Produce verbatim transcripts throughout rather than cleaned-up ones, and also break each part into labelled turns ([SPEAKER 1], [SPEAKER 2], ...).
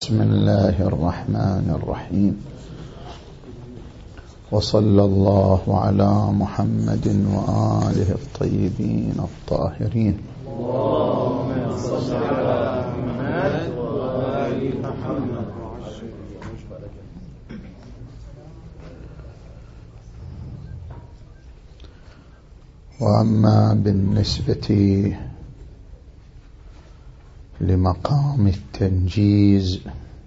[SPEAKER 1] بسم الله الرحمن الرحيم، وصلى الله على محمد وآله الطيبين الطاهرين.
[SPEAKER 2] اللهم صل على محمد وآل محمد.
[SPEAKER 1] وأما بالنسبة لمقام التنجيز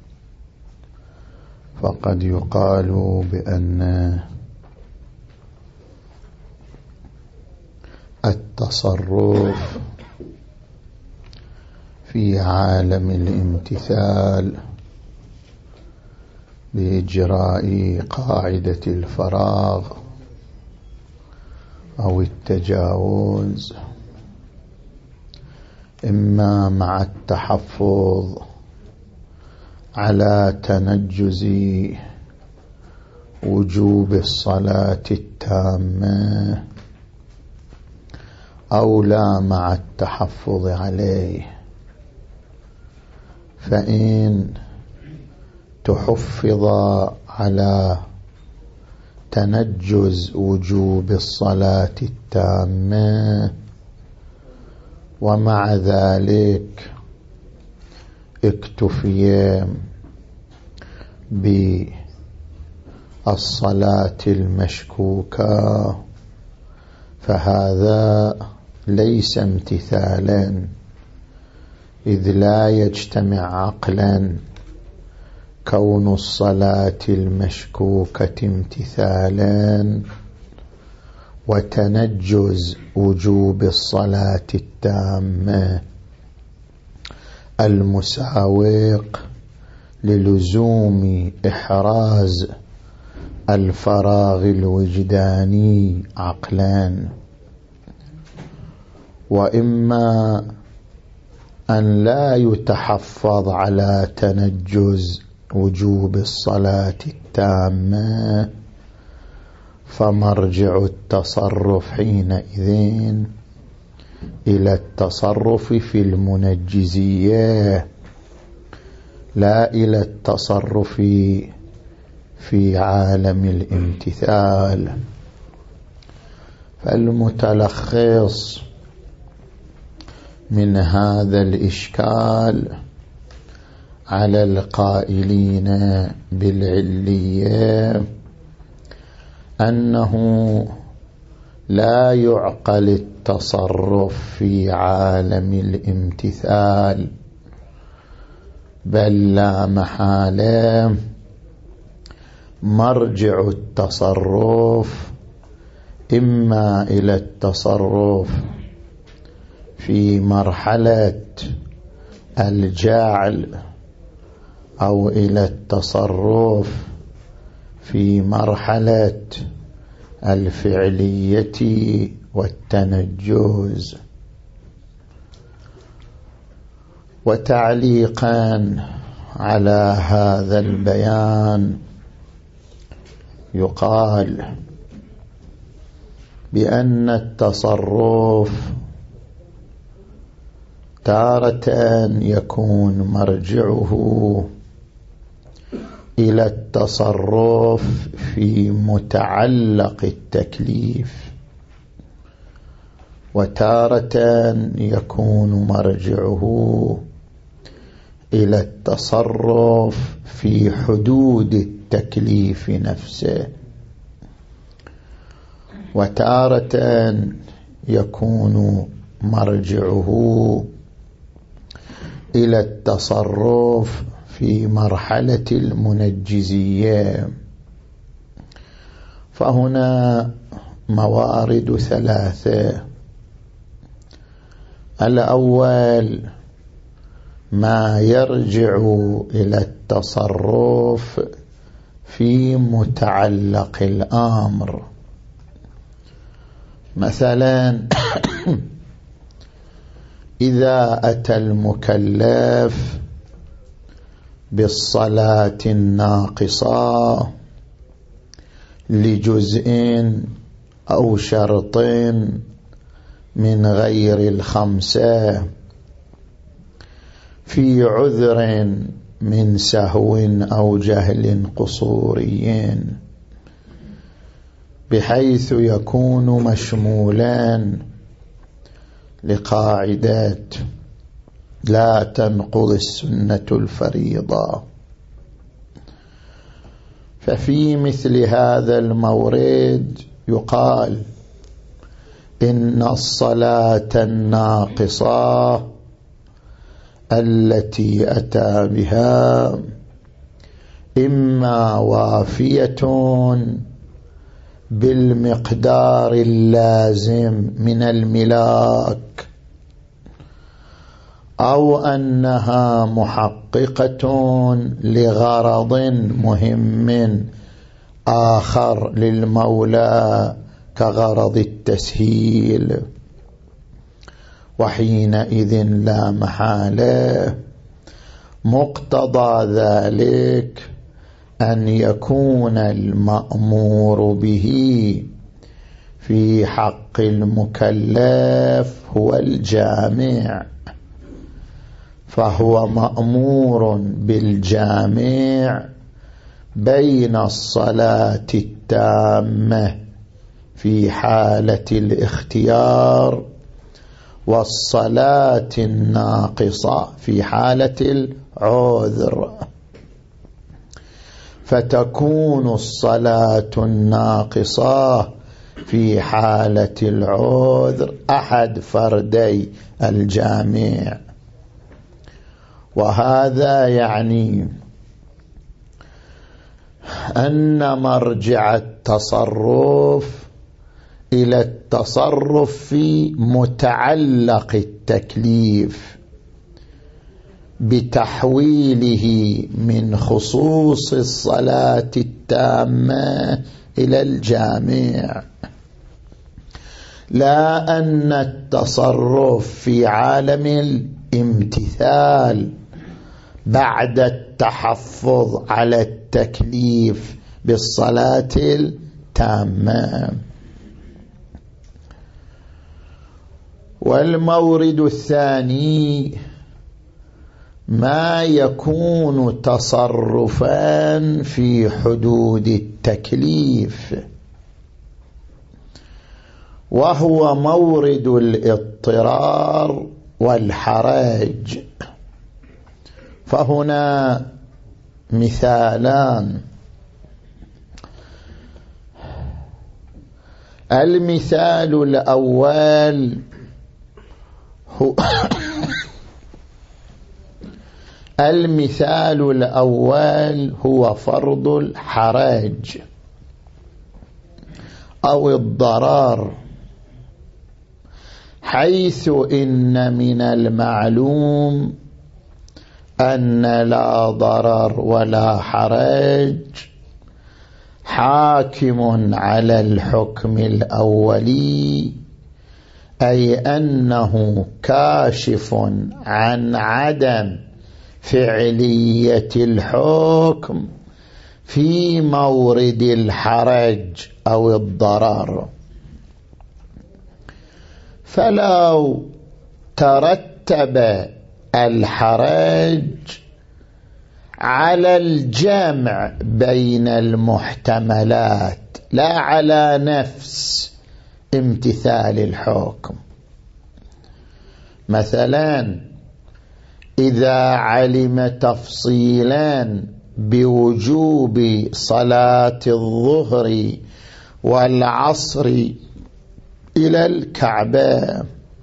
[SPEAKER 1] فقد يقال بأن التصرف في عالم الامتثال بإجراء قاعدة الفراغ أو التجاوز إما مع التحفظ على تنجز وجوب الصلاة التامة أو لا مع التحفظ عليه. فإن تحفظ على تنجز وجوب الصلاة التامة ومع ذلك اكتفي بالصلاة المشكوكة فهذا ليس امتثالا، إذ لا يجتمع عقلا كون الصلاة المشكوكة امتثالا وتنجز وجوب الصلاة التامة المساوق للزوم إحراز الفراغ الوجداني عقلا. وإما أن لا يتحفظ على تنجز وجوب الصلاة التامة فمرجع التصرف حينئذ إلى التصرف في المنجزية لا إلى التصرف في عالم الامتثال. فالمتلخص من هذا الإشكال على القائلين بالعلية أنه لا يعقل التصرف في عالم الامتثال، بل لا محالة مرجع التصرف إما إلى التصرف في مرحلة الجعل أو إلى التصرف في مرحلة الفعلية والتنجز. وتعليقا على هذا البيان يقال بأن التصرف تارة يكون مرجعه إلى التصرف في متعلق التكليف، وتارة يكون مرجعه إلى التصرف في حدود التكليف نفسه، وتارة يكون مرجعه إلى التصرف في مرحلة المنجزية. فهنا موارد ثلاثة. الأول ما يرجع إلى التصرف في متعلق الأمر، مثلا إذا أتى المكلف بالصلاة الناقصة لجزء أو شرط من غير الخمسة في عذر من سهو أو جهل قصوري، بحيث يكون مشمولان لقاعدات لا تنقض السنة الفريضة. ففي مثل هذا المورد يقال إن الصلاة الناقصة التي أتى بها إما وافية بالمقدار اللازم من الملاك، أو أنها محققة لغرض مهم آخر للمولى كغرض التسهيل، وحينئذ لا محالة مقتضى ذلك أن يكون المأمور به في حق المكلف هو الجامع، فهو مأمور بالجامع بين الصلاة التامة في حالة الاختيار والصلاة الناقصة في حالة العذر. فتكون الصلاة الناقصة في حالة العذر أحد فردي الجامع، وهذا يعني أن مرجع التصرف إلى التصرف في متعلق التكليف بتحويله من خصوص الصلاة التامة إلى الجامع، لا أن التصرف في عالم الامتثال بعد التحفظ على التكليف بالصلاة التامة. والمورد الثاني ما يكون تصرفا في حدود التكليف، وهو مورد الاضطرار والحرج. فهنا مثالان. المثال الأول هو المثال الأول هو فرض الحرج أو الضرر، حيث إن من المعلوم أن لا ضرر ولا حرج حاكم على الحكم الأولي، أي أنه كاشف عن عدم فعلية الحكم في مورد الحرج أو الضرر. فلو ترتب الحرج على الجمع بين المحتملات لا على نفس امتثال الحكم، مثلا إذا علم تفصيلا بوجوب صلاة الظهر والعصر إلى الكعبة،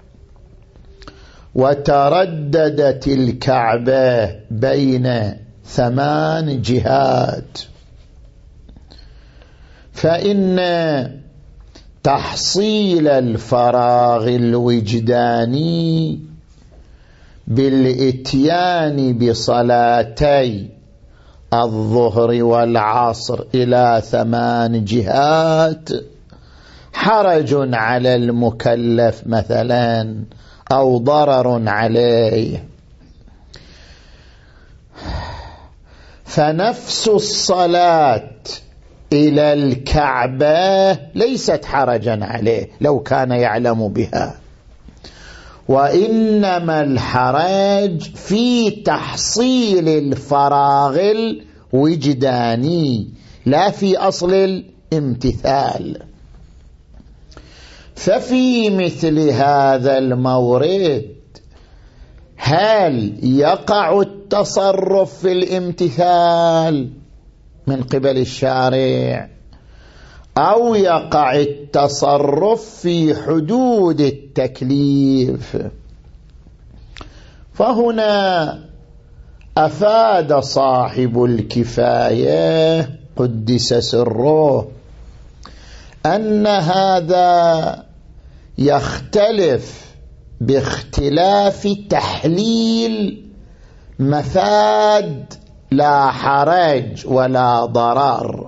[SPEAKER 1] وترددت الكعبة بين ثمان جهات، فإن تحصيل الفراغ الوجداني بالإتيان بصلاتي الظهر والعصر إلى ثمان جهات حرج على المكلف مثلا أو ضرر عليه. فنفس الصلاة إلى الكعبة ليست حرجا عليه لو كان يعلم بها، وإنما الحرج في تحصيل الفراغ الوجداني لا في أصل الامتثال. ففي مثل هذا المورد هل يقع التصرف في الامتثال من قبل الشارع أو يقع التصرف في حدود التكليف؟ فهنا أفاد صاحب الكفاية قدس سره أن هذا يختلف باختلاف تحليل مفاد لا حرج ولا ضرر.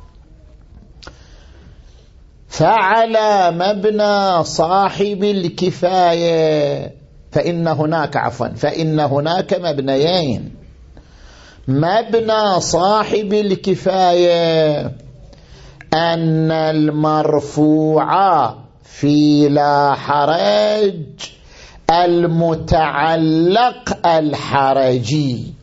[SPEAKER 1] فعلى مبنى صاحب الكفاية فإن هناك عفوا فإن هناك مبنيين. مبنى صاحب الكفاية أن المرفوع في لا حرج المتعلق الحرجي،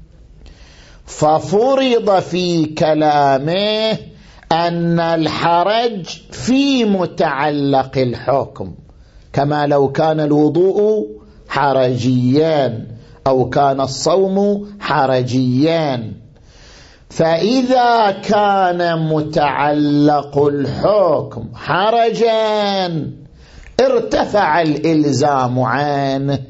[SPEAKER 1] ففرض في كلامه أن الحرج في متعلق الحكم، كما لو كان الوضوء حرجيا أو كان الصوم حرجيا. فإذا كان متعلق الحكم حرجا ارتفع الإلزام عنه،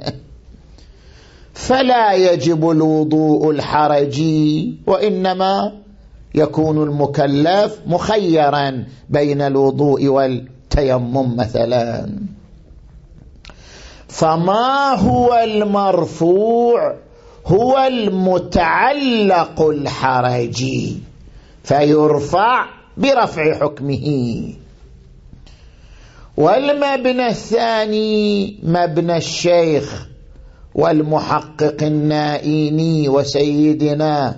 [SPEAKER 1] فلا يجب الوضوء الحرجي، وإنما يكون المكلف مخيرا بين الوضوء والتيمم مثلا. فما هو المرفوع؟ هو المتعلق الحرجي، فيرفع برفع حكمه. والمبنى الثاني مبنى الشيخ والمحقق النائيني وسيدنا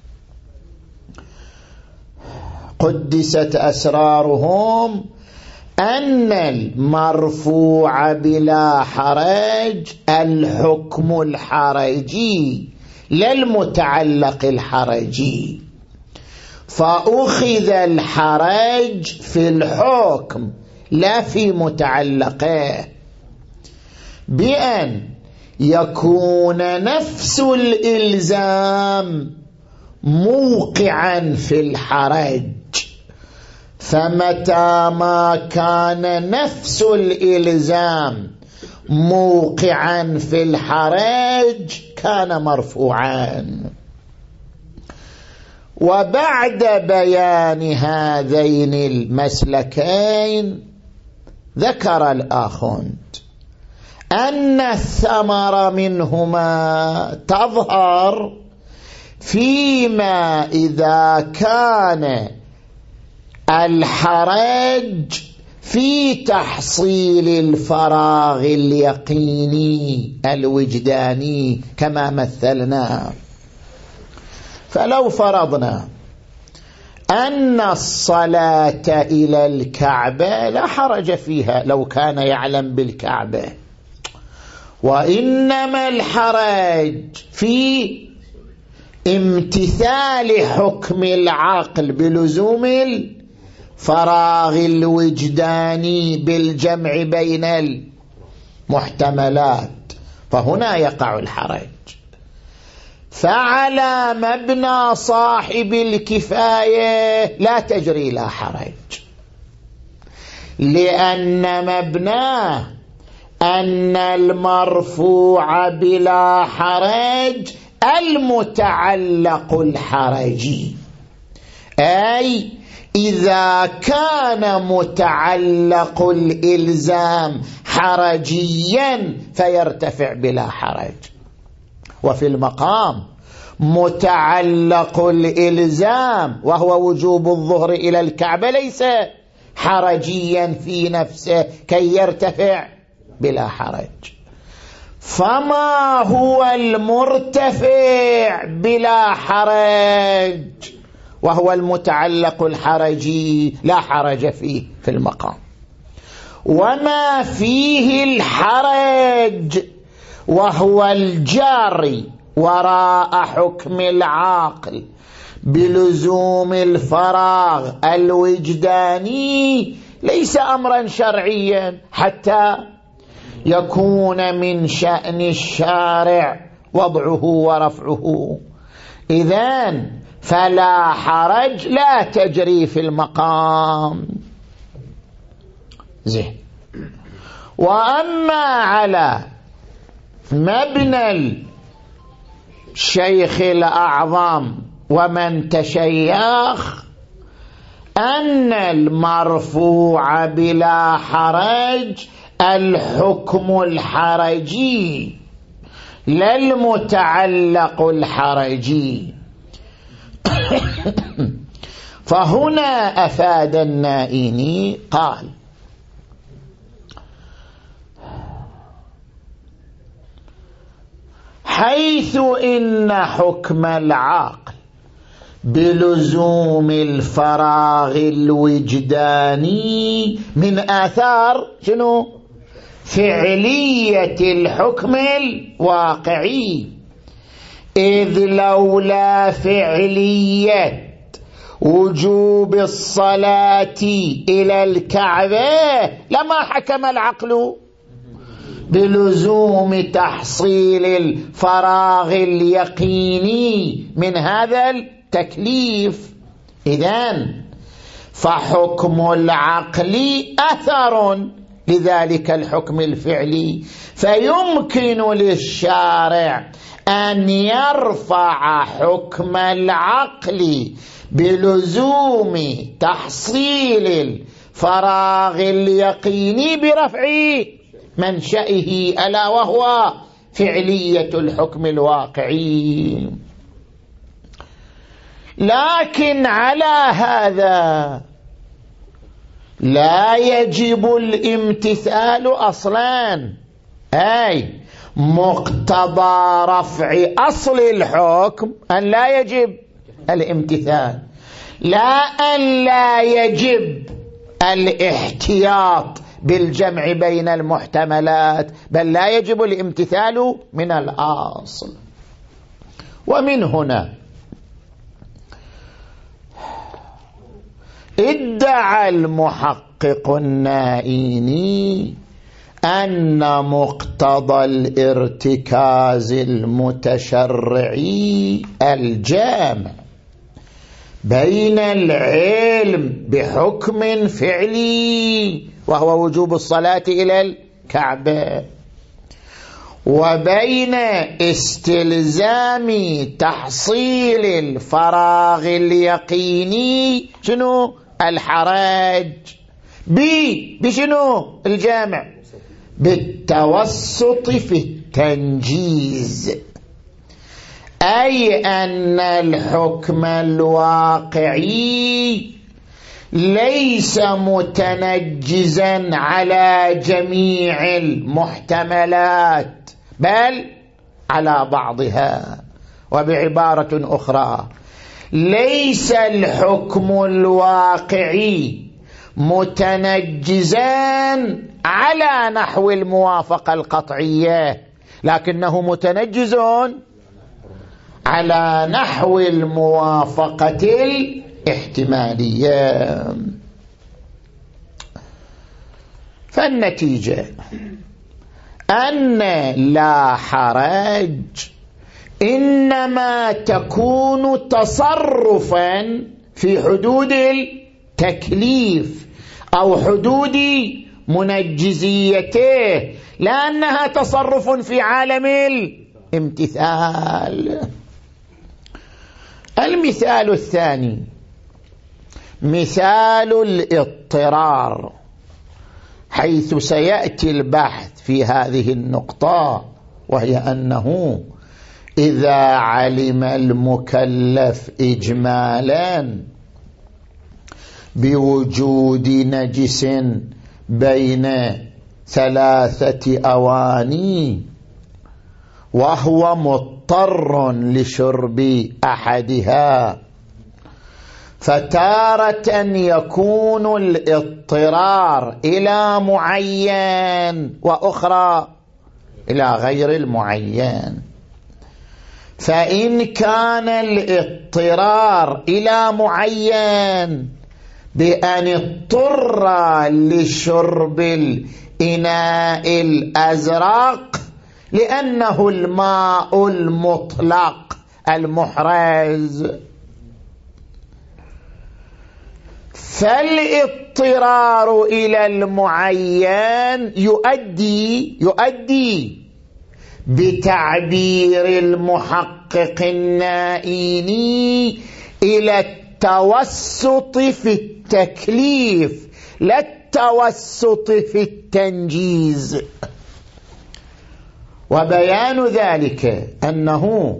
[SPEAKER 1] قدست أسرارهم أن المرفوع بلا حرج الحكم الحرجي لا المتعلق الحرجي، فأخذ الحرج في الحكم لا في متعلقه، بأن يكون نفس الإلزام موقعا في الحرج. فمتى ما كان نفس الإلزام موقعا في الحرج كان مرفوعا. وبعد بيان هذين المسلكين ذكر الآخوند أن الثمر منهما تظهر فيما إذا كان الحرج في تحصيل الفراغ اليقيني الوجداني كما مثلنا. فلو فرضنا أن الصلاة إلى الكعبة لا حرج فيها لو كان يعلم بالكعبة، وإنما الحرج في امتثال حكم العقل بلزوم الفراغ الوجداني بالجمع بين المحتملات، فهنا يقع الحرج. فعلى مبنى صاحب الكفاية لا تجري لا حرج، لأن مبناه أن المرفوع بلا حرج المتعلق الحرجي، أي إذا كان متعلق الإلزام حرجيا فيرتفع بلا حرج. وفي المقام متعلق الإلزام وهو وجوب الظهر إلى الكعبة ليس حرجيا في نفسه كي يرتفع بلا حرج. فما هو المرتفع بلا حرج وهو المتعلق الحرجي لا حرج فيه في المقام. وما فيه الحرج وهو الجاري وراء حكم العاقل بلزوم الفراغ الوجداني ليس أمرا شرعيا حتى يكون من شأن الشارع وضعه ورفعه. إذن فلا حرج لا تجري في المقام. زين. وأما على مبنى الشيخ الأعظم ومن تشيخ أن المرفوع بلا حرج الحكم الحرجي لا المتعلق الحرجي. فهنا أفاد النائيني قال: حيث إن حكم العاقل بلزوم الفراغ الوجداني من آثار شنو؟ فعلية الحكم الواقعي، إذ لولا فعلية وجوب الصلاة إلى الكعبة لما حكم العقل بلزوم تحصيل الفراغ اليقيني من هذا التكليف. إذن فحكم العقل أثر لذلك الحكم الفعلي، فيمكن للشارع أن يرفع حكم العقل بلزوم تحصيل الفراغ اليقيني برفع منشئه ألا وهو فعلية الحكم الواقعي. لكن على هذا لا يجب الامتثال أصلا، أي مقتضى رفع أصل الحكم أن لا يجب الامتثال، لا أن لا يجب الاحتياط بالجمع بين المحتملات، بل لا يجب الامتثال من الأصل. ومن هنا ادعى المحقق النائيني أن مقتضى الارتكاز المتشرعي الجامع بين العلم بحكم فعلي وهو وجوب الصلاة إلى الكعبة وبين استلزام تحصيل الفراغ اليقيني شنو؟ الحرج بي بشنو؟ الجامع بالتوسط في التنجيز، أي أن الحكم الواقعي ليس متنجزا على جميع المحتملات بل على بعضها. وبعبارة أخرى ليس الحكم الواقعي متنجزا على نحو الموافقة القطعية، لكنه متنجز على نحو الموافقة الاحتمالية. فالنتيجة أن لا حرج إنما تكون تصرفا في حدود التكليف أو حدود منجزيته، لأنها تصرف في عالم الامتثال. المثال الثاني مثال الاضطرار، حيث سيأتي البحث في هذه النقطة، وهي أنه إذا علم المكلف إجمالا بوجود نجس بين ثلاثة أواني وهو مضطر لشرب أحدها، فتارة يكون الاضطرار إلى معين وأخرى إلى غير المعين. فإن كان الاضطرار إلى معين بأن اضطر لشرب الإناء الأزرق لأنه الماء المطلق المحرز، فالاضطرار إلى المعين يؤدي يؤدي بتعبير المحقق النائيني إلى التوسط في التكليف لا التوسط في التنجيز. وبيان ذلك أنه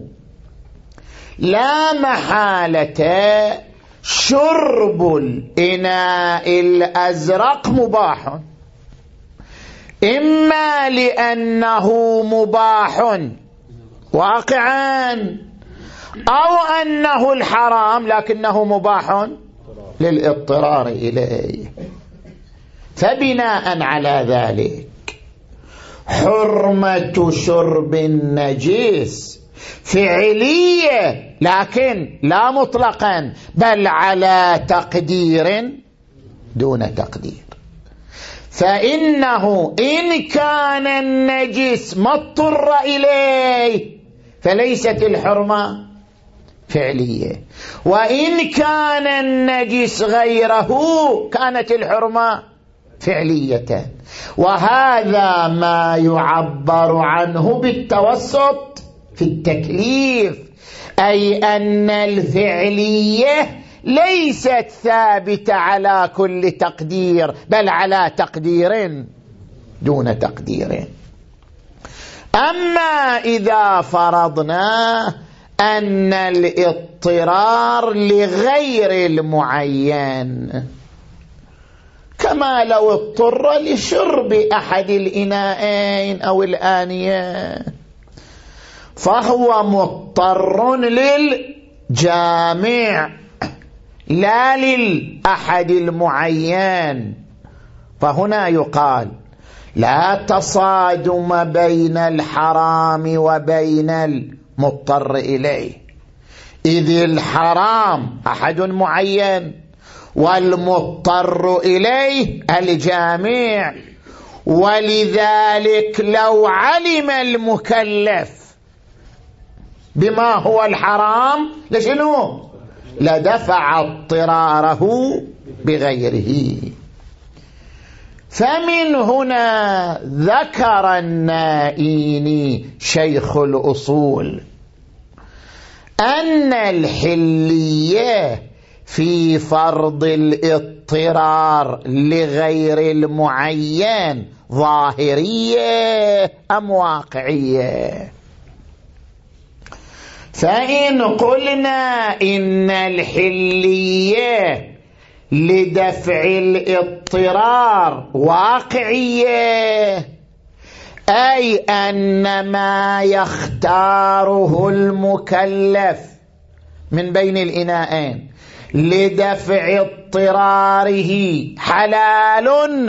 [SPEAKER 1] لا محالة شرب الإناء الأزرق مباح، إما لأنه مباح واقعا أو أنه الحرام لكنه مباح للاضطرار إليه. فبناء على ذلك حرمة شرب النجس فعلية لكن لا مطلقا بل على تقدير دون تقدير. فإنه إن كان النجس ما اضطر إليه فليست الحرمة فعلية، وإن كان النجس غيره كانت الحرمة فعلية. وهذا ما يعبر عنه بالتوسط في التكليف، أي أن الفعلية ليست ثابتة على كل تقدير بل على تقدير دون تقدير. أما إذا فرضنا أن الاضطرار لغير المعين كما لو اضطر لشرب أحد الإناءين أو الآنية فهو مضطر للجامع لا للأحد المعين، فهنا يقال لا تصادم بين الحرام وبين المضطر إليه، إذ الحرام أحد معين والمضطر إليه الجامع. ولذلك لو علم المكلف بما هو الحرام لشنو لدفع اضطراره بغيره. فمن هنا ذكر النائيني شيخ الأصول أن الحلية في فرض الاضطرار لغير المعين ظاهرية أم واقعية؟ فإن قلنا إن الحلية لدفع الاضطرار واقعية، أي أن ما يختاره المكلف من بين الإناءين لدفع اضطراره حلال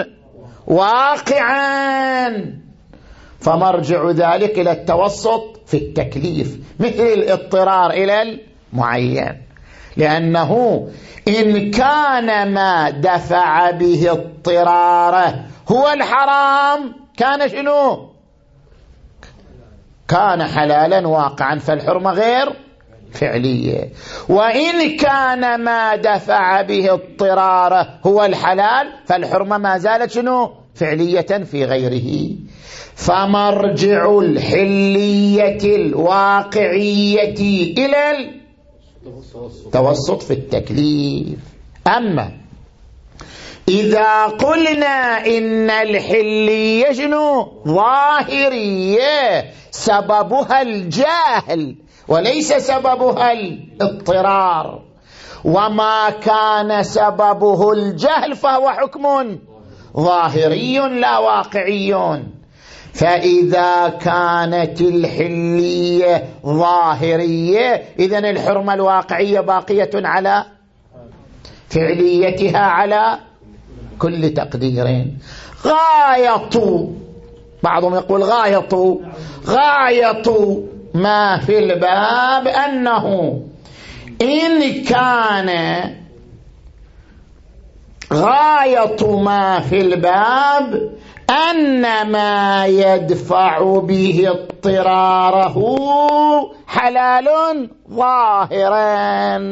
[SPEAKER 1] واقعا، فمرجع ذلك إلى التوسط في التكليف مثل الاضطرار إلى المعين، لأنه إن كان ما دفع به اضطراره هو الحرام كان شنو؟ كان حلالا واقعا، فالحرمة غير فعلية. وإن كان ما دفع به اضطراره هو الحلال فالحرمة ما زالت شنو؟ فعلية في غيره. فمرجع الحلية الواقعية إلى التوسط في التكليف. أما إذا قلنا إن الحلية شنو؟ ظاهرية سببها الجهل وليس سببها الاضطرار، وما كان سببه الجهل فهو حكم ظاهري لا واقعي. فإذا كانت الحلية ظاهرية إذن الحرمة الواقعية باقية على فعليتها على كل تقدير. غاية، بعضهم يقول غاية غاية ما في الباب أنه إن كان غاية ما في الباب أن ما يدفع به اضطراره حلال ظاهرا،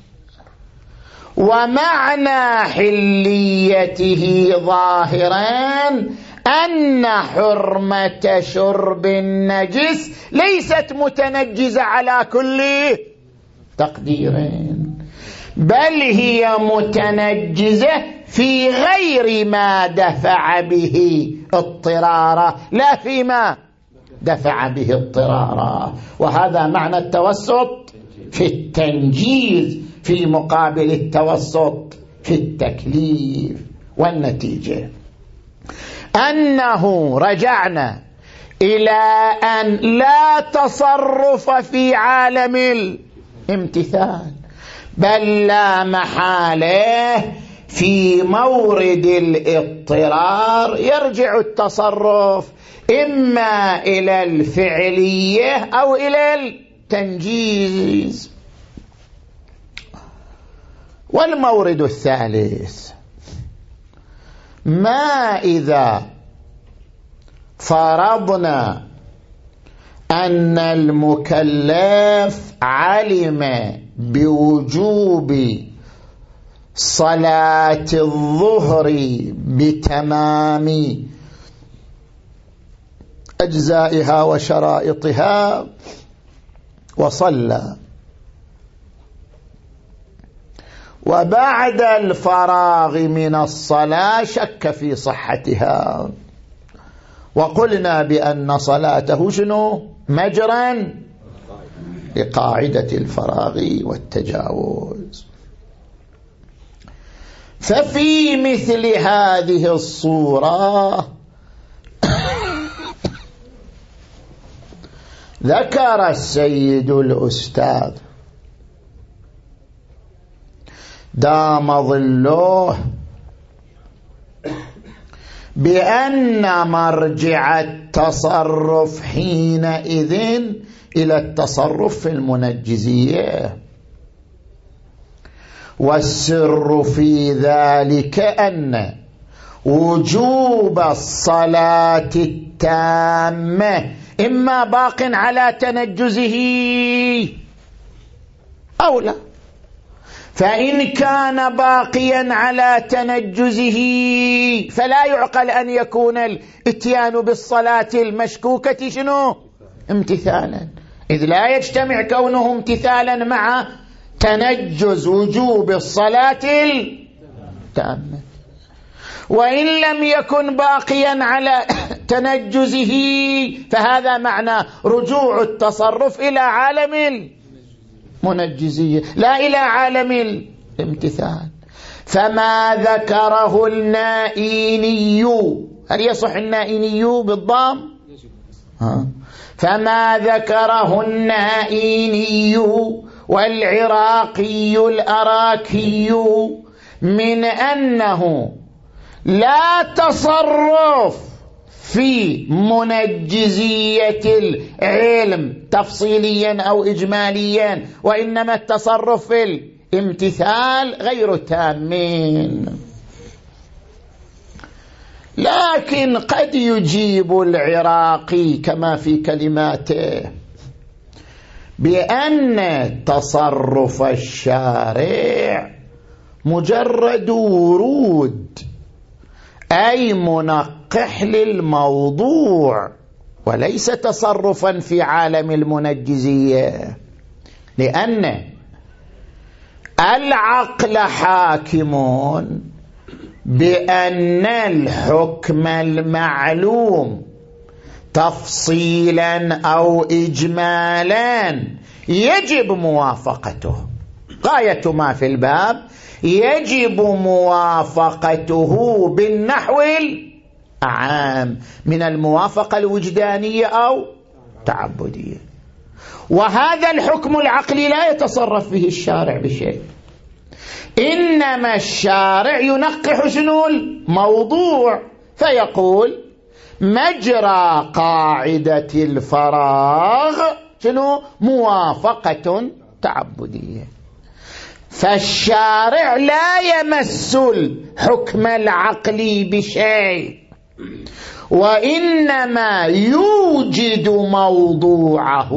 [SPEAKER 1] ومعنى حليته ظاهرا أن حرمة شرب النجس ليست متنجزة على كل تقدير، بل هي متنجزة في غير ما دفع به اضطرارا لا فيما دفع به اضطرارا. وهذا معنى التوسط في التنجيز في مقابل التوسط في التكليف. والنتيجة أنه رجعنا إلى أن لا تصرف في عالم الامتثال، بل لا محالة في مورد الاضطرار يرجع التصرف إما إلى الفعلية أو إلى التنجيز. والمورد الثالث ما إذا فرضنا أن المكلف علم بوجوب صلاة الظهر بتمام أجزائها وشرائطها وصلى، وبعد الفراغ من الصلاة شك في صحتها، وقلنا بأن صلاته شنو؟ مجرا لقاعدة الفراغ والتجاوز. ففي مثل هذه الصورة ذكر السيد الأستاذ دام ظله بأن مرجع التصرف حينئذ إلى التصرف في المنجزية، والسر في ذلك أن وجوب الصلاة التامة إما باق على تنجزه أو لا، فإن كان باقيا على تنجزه فلا يعقل أن يكون الاتيان بالصلاة المشكوكة شنو؟ امتثالا، إذ لا يجتمع كونه امتثالا مع تنجز وجوب الصلاة التامة. وإن لم يكن باقيا على تنجزه فهذا معنى رجوع التصرف إلى عالم المنجزية لا إلى عالم الامتثال. فما ذكره النائيني، هل يصح النائيني بالضم؟ ها. فما ذكره النائيني والعراقي الأراكي من أنه لا تصرف في منجزية العلم تفصيليا أو إجماليا، وإنما التصرف في الامتثال غير تامين. لكن قد يجيب العراقي كما في كلماته بأن تصرف الشارع مجرد ورود أي منقح للموضوع وليس تصرفا في عالم المنجزية، لأن العقل حاكم بأن الحكم المعلوم تفصيلا أو إجمالا يجب موافقته. غاية ما في الباب يجب موافقته بالنحو العام من الموافقة الوجدانية أو تعبدية، وهذا الحكم العقلي لا يتصرف به الشارع بشيء، إنما الشارع ينقح شنو الموضوع فيقول مجرى قاعدة الفراغ شنو موافقة تعبدية. فالشارع لا يمس الحكم العقلي بشيء، وإنما يوجد موضوعه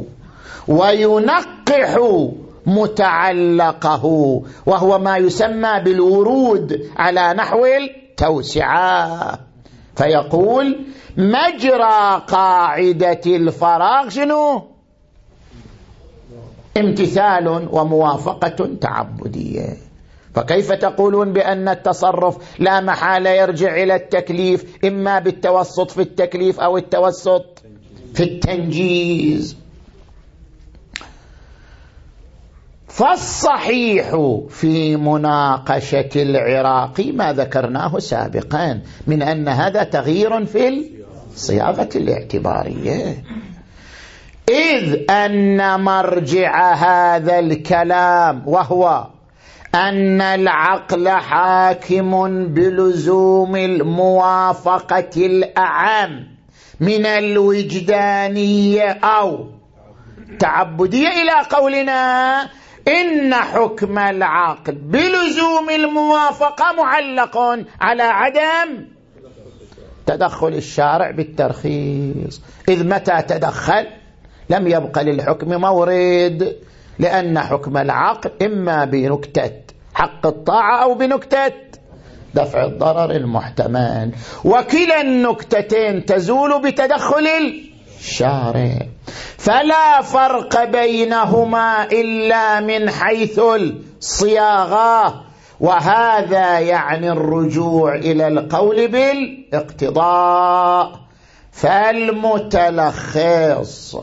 [SPEAKER 1] وينقح متعلقه، وهو ما يسمى بالورود على نحو التوسعة. فيقول مجرى قاعدة الفراغ شنو امتثال وموافقة تعبدية. فكيف تقولون بأن التصرف لا محالة يرجع إلى التكليف، إما بالتوسط في التكليف أو التوسط في التنجيز؟ فالصحيح في مناقشة العراقي ما ذكرناه سابقا من أن هذا تغيير في الصياغة الاعتبارية، إذ أن مرجع هذا الكلام وهو أن العقل حاكم بلزوم الموافقة الأعم من الوجدانية أو تعبدية إلى قولنا إن حكم العقل بلزوم الموافقة معلق على عدم تدخل الشارع بالترخيص، إذ متى تدخل لم يبقى للحكم مورد، لأن حكم العقل إما بنكتة حق الطاعة أو بنكتة دفع الضرر المحتمل، وكلا النكتتين تزول بتدخل الشارع، فلا فرق بينهما إلا من حيث الصياغة، وهذا يعني الرجوع إلى القول بالاقتضاء. فالمتلخص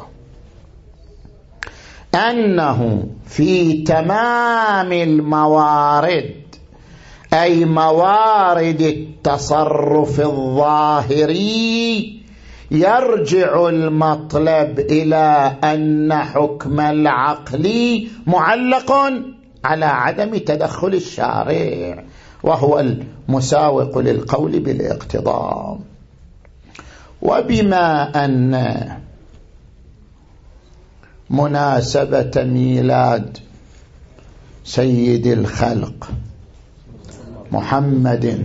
[SPEAKER 1] أنه في تمام الموارد، أي موارد التصرف الظاهري، يرجع المطلب إلى أن حكم العقل معلق على عدم تدخل الشارع، وهو المساوق للقول بالاقتضاء. وبما أن مناسبة ميلاد سيد الخلق محمد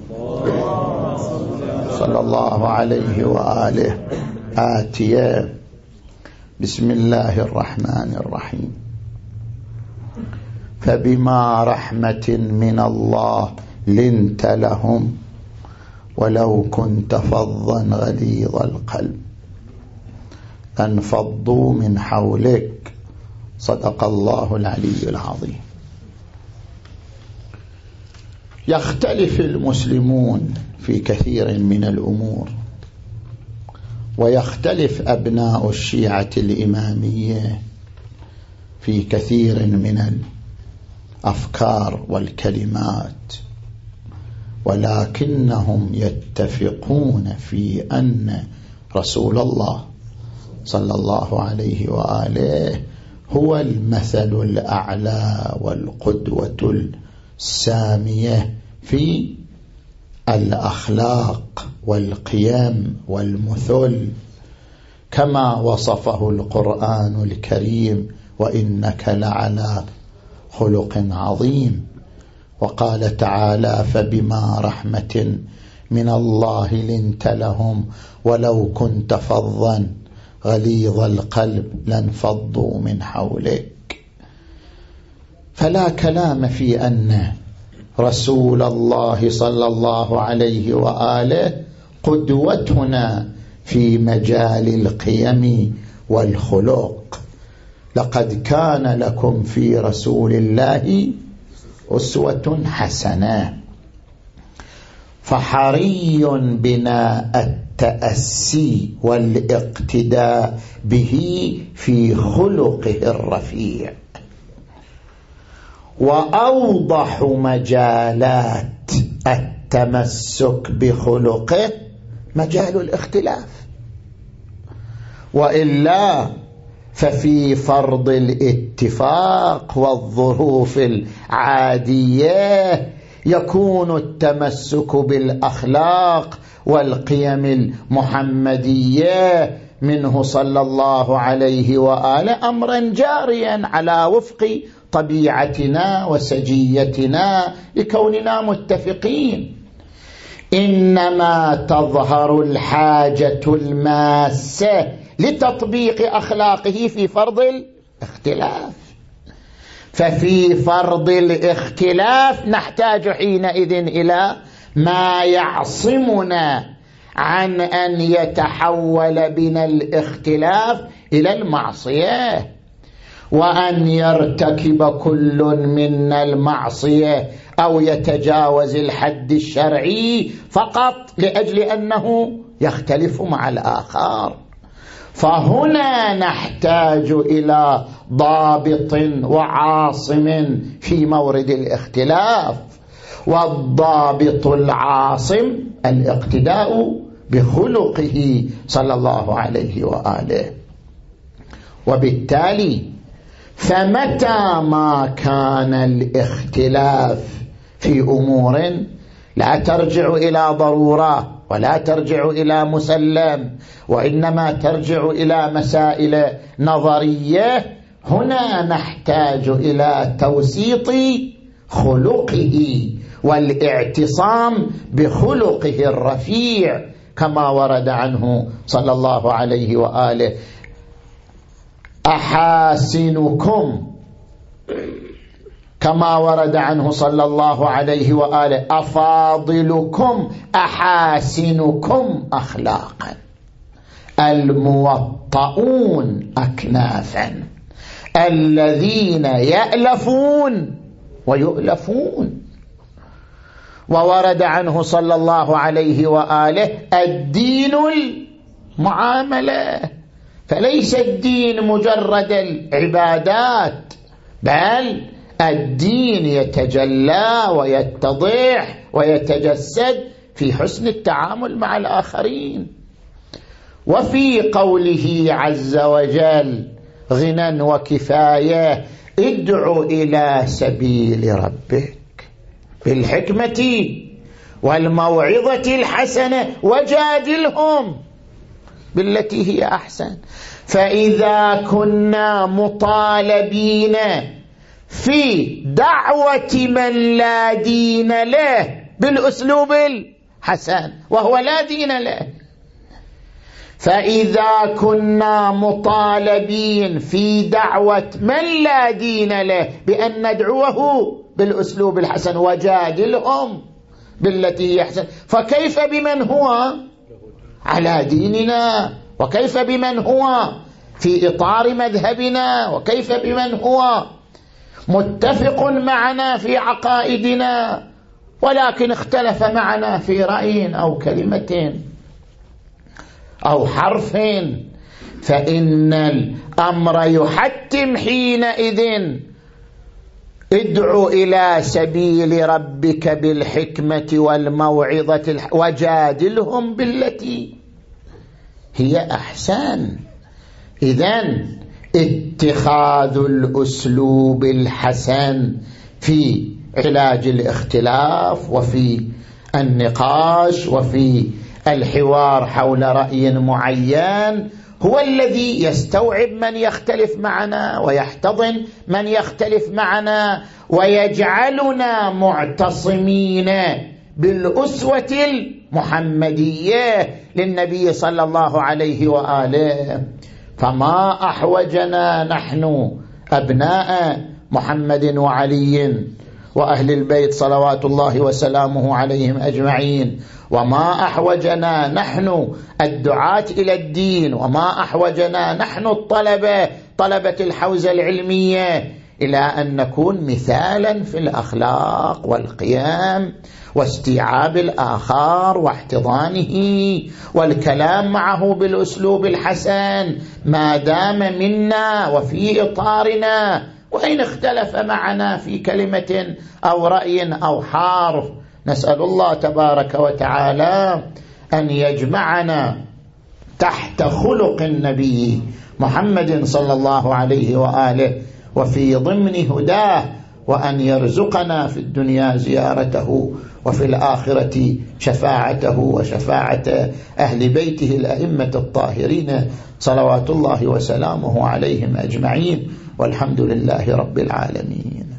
[SPEAKER 1] صلى الله عليه وآله آتية، بسم الله الرحمن الرحيم. فبما رحمة من الله لنت لهم ولو كنت فظا غليظ القلب لانفضوا من حولك، صدق الله العلي العظيم. يختلف المسلمون في كثير من الأمور، ويختلف أبناء الشيعة الإمامية في كثير من الأفكار والكلمات، ولكنهم يتفقون في أن رسول الله صلى الله عليه وآله هو المثل الأعلى والقدوة السامية في الأخلاق والقيم والمثل، كما وصفه القرآن الكريم: وإنك لعلى خلق عظيم. وقال تعالى: فبما رحمة من الله لنت لهم ولو كنت فظا غليظ القلب لانفضوا من حولك. فلا كلام في أن رسول الله صلى الله عليه وآله قدوتنا في مجال القيم والخلق. لقد كان لكم في رسول الله أسوة حسنة. فحري بنا التأسي والاقتداء به في خلقه الرفيع. وأوضح مجالات التمسك بخلقه مجال الاختلاف، وإلا ففي فرض الاتباع الاتفاق والظروف العادية يكون التمسك بالأخلاق والقيم المحمدية منه صلى الله عليه وآله أمرا جاريا على وفق طبيعتنا وسجيتنا لكوننا متفقين. إنما تظهر الحاجة الماسة لتطبيق أخلاقه في فرض الاختلاف، ففي فرض الاختلاف نحتاج حينئذ إلى ما يعصمنا عن أن يتحول بنا الاختلاف إلى المعصية، وأن يرتكب كل منا المعصية أو يتجاوز الحد الشرعي فقط لأجل أنه يختلف مع الآخر. فهنا نحتاج إلى ضابط وعاصم في مورد الاختلاف، والضابط العاصم الاقتداء بخلقه صلى الله عليه وآله. وبالتالي فمتى ما كان الاختلاف في أمور لا ترجع إلى ضرورة ولا ترجع إلى مسلم، وإنما ترجع إلى مسائل نظرية، هنا نحتاج إلى توسيط خلقه والاعتصام بخلقه الرفيع كما ورد عنه صلى الله عليه وآله: أحاسنكم، كما ورد عنه صلى الله عليه وآله: أفاضلكم أحاسنكم أخلاقا، الموطؤون أكنافا، الذين يألفون ويؤلفون. وورد عنه صلى الله عليه وآله: الدين المعاملة، فليس الدين مجرد العبادات، بل الدين يتجلى ويتضح ويتجسد في حسن التعامل مع الآخرين. وفي قوله عز وجل: غنى وكفاية، ادع إلى سبيل ربك بالحكمة والموعظة الحسنة وجادلهم بالتي هي أحسن. فإذا كنا مطالبين في دعوة من لا دين له بالأسلوب الحسن وهو لا دين له، فإذا كنا مطالبين في دعوة من لا دين له بأن ندعوه بالأسلوب الحسن وجادلهم بالتي هي أحسن، فكيف بمن هو على ديننا، وكيف بمن هو في إطار مذهبنا، وكيف بمن هو متفق معنا في عقائدنا ولكن اختلف معنا في رأي أو كلمة أو حرف. فإن الأمر يحتم حينئذ: ادع إلى سبيل ربك بالحكمة والموعظة الح... وجادلهم بالتي هي أحسن. إذن اتخاذ الأسلوب الحسن في علاج الاختلاف وفي النقاش وفي الحوار حول رأي معين هو الذي يستوعب من يختلف معنا ويحتضن من يختلف معنا ويجعلنا معتصمين بالأسوة المحمدية للنبي صلى الله عليه وآله. فما أحوجنا نحن أبناء محمد وعلي وأهل البيت صلوات الله وسلامه عليهم أجمعين، وما أحوجنا نحن الدعاة إلى الدين، وما أحوجنا نحن الطلبة طلبة الحوزة العلمية إلى أن نكون مثالا في الأخلاق والقيم واستيعاب الآخر واحتضانه والكلام معه بالأسلوب الحسن ما دام منا وفي إطارنا، وإن اختلف معنا في كلمة أو رأي أو حرف. نسأل الله تبارك وتعالى أن يجمعنا تحت خلق النبي محمد صلى الله عليه وآله وفي ضمن هداه، وأن يرزقنا في الدنيا زيارته وفي الآخرة شفاعته وشفاعة أهل بيته الأئمة الطاهرين صلوات الله وسلامه عليهم أجمعين، والحمد لله رب العالمين.